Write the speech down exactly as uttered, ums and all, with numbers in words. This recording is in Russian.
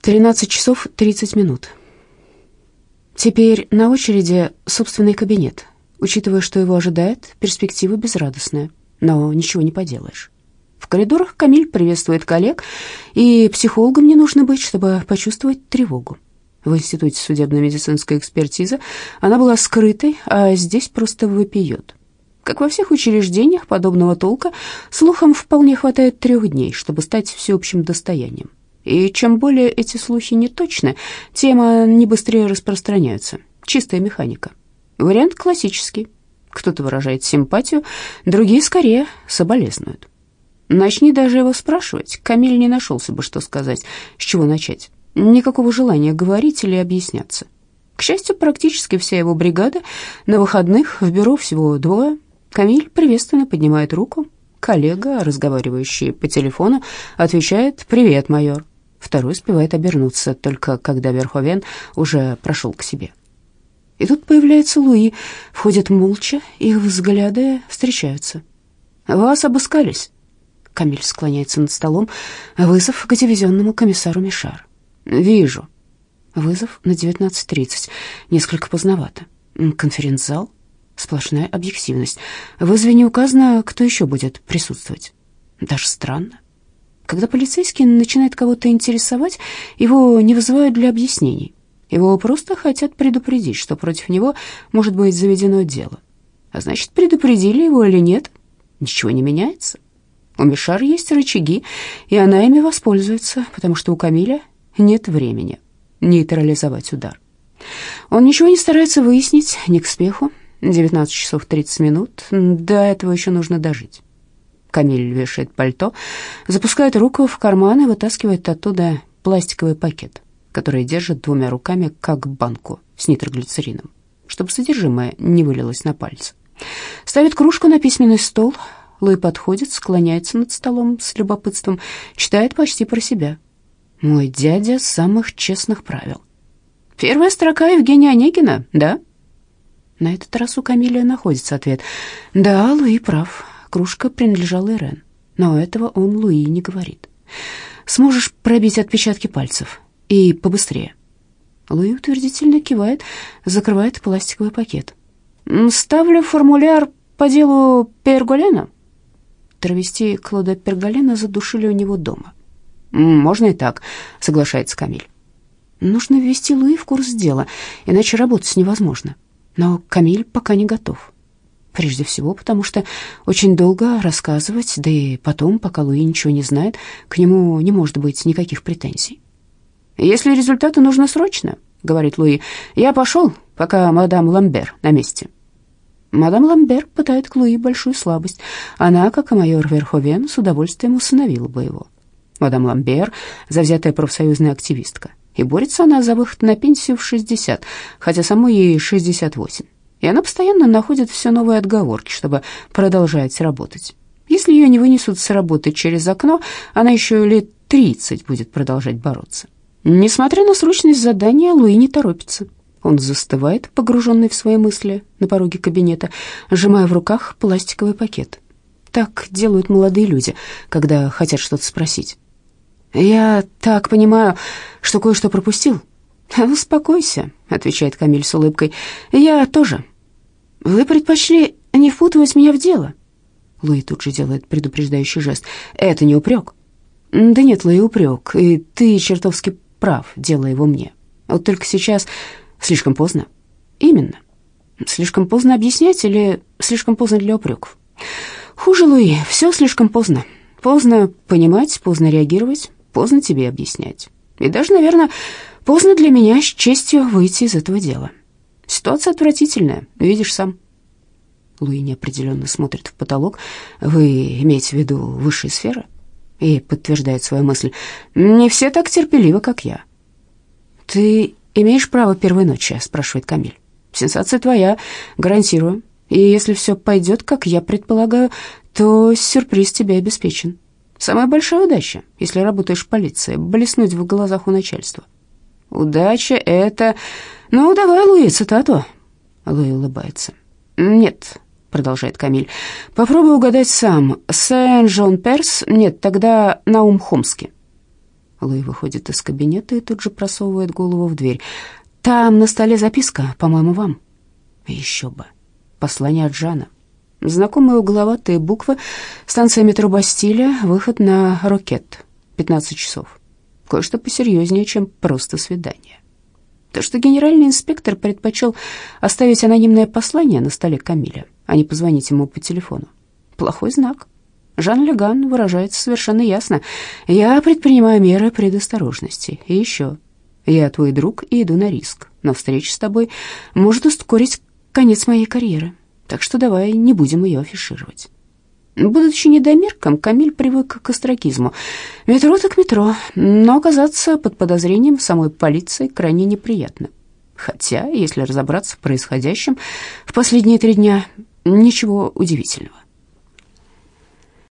тринадцать часов тридцать минут. Теперь на очереди собственный кабинет. Учитывая, что его ожидает, перспектива безрадостная, но ничего не поделаешь. В коридорах Камиль приветствует коллег, и психологом не нужно быть, чтобы почувствовать тревогу. В Институте судебно-медицинской экспертизы она была скрытой, а здесь просто вопиет. Как во всех учреждениях подобного толка, слухам вполне хватает трех дней, чтобы стать всеобщим достоянием. И чем более эти слухи неточны, тем они быстрее распространяются. Чистая механика. Вариант классический. Кто-то выражает симпатию, другие скорее соболезнуют. Начни даже его спрашивать, Камиль не нашелся бы, что сказать, с чего начать. Никакого желания говорить или объясняться. К счастью, практически вся его бригада на выходных, в бюро всего двое. Камиль приветственно поднимает руку. Коллега, разговаривающий по телефону, отвечает «Привет, майор». Второй успевает обернуться, только когда Верховен уже прошел к себе. И тут появляется Луи, входит молча, их взгляды встречаются. «Вас обыскались?» Камиль склоняется над столом. «Вызов к дивизионному комиссару Мишар». «Вижу». Вызов на девятнадцать тридцать. Несколько поздновато. Конференц-зал. Сплошная объективность. В вызове не указано, кто еще будет присутствовать. Даже странно. Когда полицейский начинает кого-то интересовать, его не вызывают для объяснений. Его просто хотят предупредить, что против него может быть заведено дело. А значит, предупредили его или нет, ничего не меняется. У Мишар есть рычаги, и она ими воспользуется, потому что у Камиля нет времени нейтрализовать удар. Он ничего не старается выяснить, ни к спеху. девятнадцать часов тридцать минут, до этого еще нужно дожить. Камиль вешает пальто, запускает руку в карман и вытаскивает оттуда пластиковый пакет, который держит двумя руками, как банку с нитроглицерином, чтобы содержимое не вылилось на пальцы. Ставит кружку на письменный стол. Луи подходит, склоняется над столом с любопытством, читает почти про себя. «Мой дядя самых честных правил». «Первая строка Евгения Онегина, да?» На этот раз у Камиля находится ответ. «Да, Луи прав. Кружка принадлежала Ирен, но этого он Луи не говорит. Сможешь пробить отпечатки пальцев? И побыстрее». Луи утвердительно кивает, закрывает пластиковый пакет. «Ставлю формуляр по делу Перголена». Травести Клода Перголена задушили у него дома. «Можно и так», — соглашается Камиль. Нужно ввести Луи в курс дела, иначе работать невозможно. Но Камиль пока не готов. Прежде всего, потому что очень долго рассказывать, да и потом, пока Луи ничего не знает, к нему не может быть никаких претензий. «Если результаты нужны срочно, — говорит Луи, — я пошел, пока мадам Ламбер на месте». Мадам Ламбер пытает к Луи большую слабость. Она, как и майор Верховен, с удовольствием усыновила бы его. Мадам Ламбер — завзятая профсоюзная активистка, и борется она за выход на пенсию в шестьдесят, хотя самой ей шестьдесят восемь. И она постоянно находит все новые отговорки, чтобы продолжать работать. Если ее не вынесут с работы через окно, она еще лет тридцать будет продолжать бороться. Несмотря на срочность задания, Луи не торопится. Он застывает, погруженный в свои мысли, на пороге кабинета, сжимая в руках пластиковый пакет. Так делают молодые люди, когда хотят что-то спросить. «Я так понимаю, что кое-что пропустил?» «Успокойся», — отвечает Камиль с улыбкой. «Я тоже». «Вы предпочли не впутывать меня в дело?» Луи тут же делает предупреждающий жест. «Это не упрек». «Да нет, Луи, упрек, и ты чертовски прав, делая его мне. Вот только сейчас слишком поздно». «Именно. Слишком поздно объяснять или слишком поздно для упреков?» «Хуже, Луи, все слишком поздно. Поздно понимать, поздно реагировать, поздно тебе объяснять. И даже, наверное, поздно для меня с честью выйти из этого дела. Ситуация отвратительная, видишь сам». Луи неопределенно смотрит в потолок. «Вы имеете в виду высшие сферы?» И подтверждает свою мысль. «Не все так терпеливы, как я». «Ты имеешь право первой ночи?» — спрашивает Камиль. «Сенсация твоя, гарантирую. И если все пойдет, как я предполагаю, то сюрприз тебе обеспечен. Самая большая удача, если работаешь в полиции, блеснуть в глазах у начальства». «Удача — это... Ну, давай, Луи, цитату». Луи улыбается. «Нет», — продолжает Камиль, — «попробуй угадать сам. Сен-Жон-Перс? Нет, тогда Наум Хомский». Луи выходит из кабинета и тут же просовывает голову в дверь. «Там на столе записка, по-моему, вам». Еще бы. Послание от Жана. Знакомые угловатые буквы. Станция метро Бастилия, выход на Рокет. пятнадцать часов. Кое-что посерьезнее, чем просто свидание. То, что генеральный инспектор предпочел оставить анонимное послание на столе Камиля, а не позвонить ему по телефону, плохой знак. Жан Леган выражается совершенно ясно. «Я предпринимаю меры предосторожности. И еще. Я твой друг и иду на риск. Но встреча с тобой может ускорить конец моей карьеры. Так что давай не будем ее афишировать». Будучи недомерком, Камиль привык к остракизму. Метро так метро, но оказаться под подозрением самой полиции крайне неприятно. Хотя, если разобраться в происходящем в последние три дня, ничего удивительного.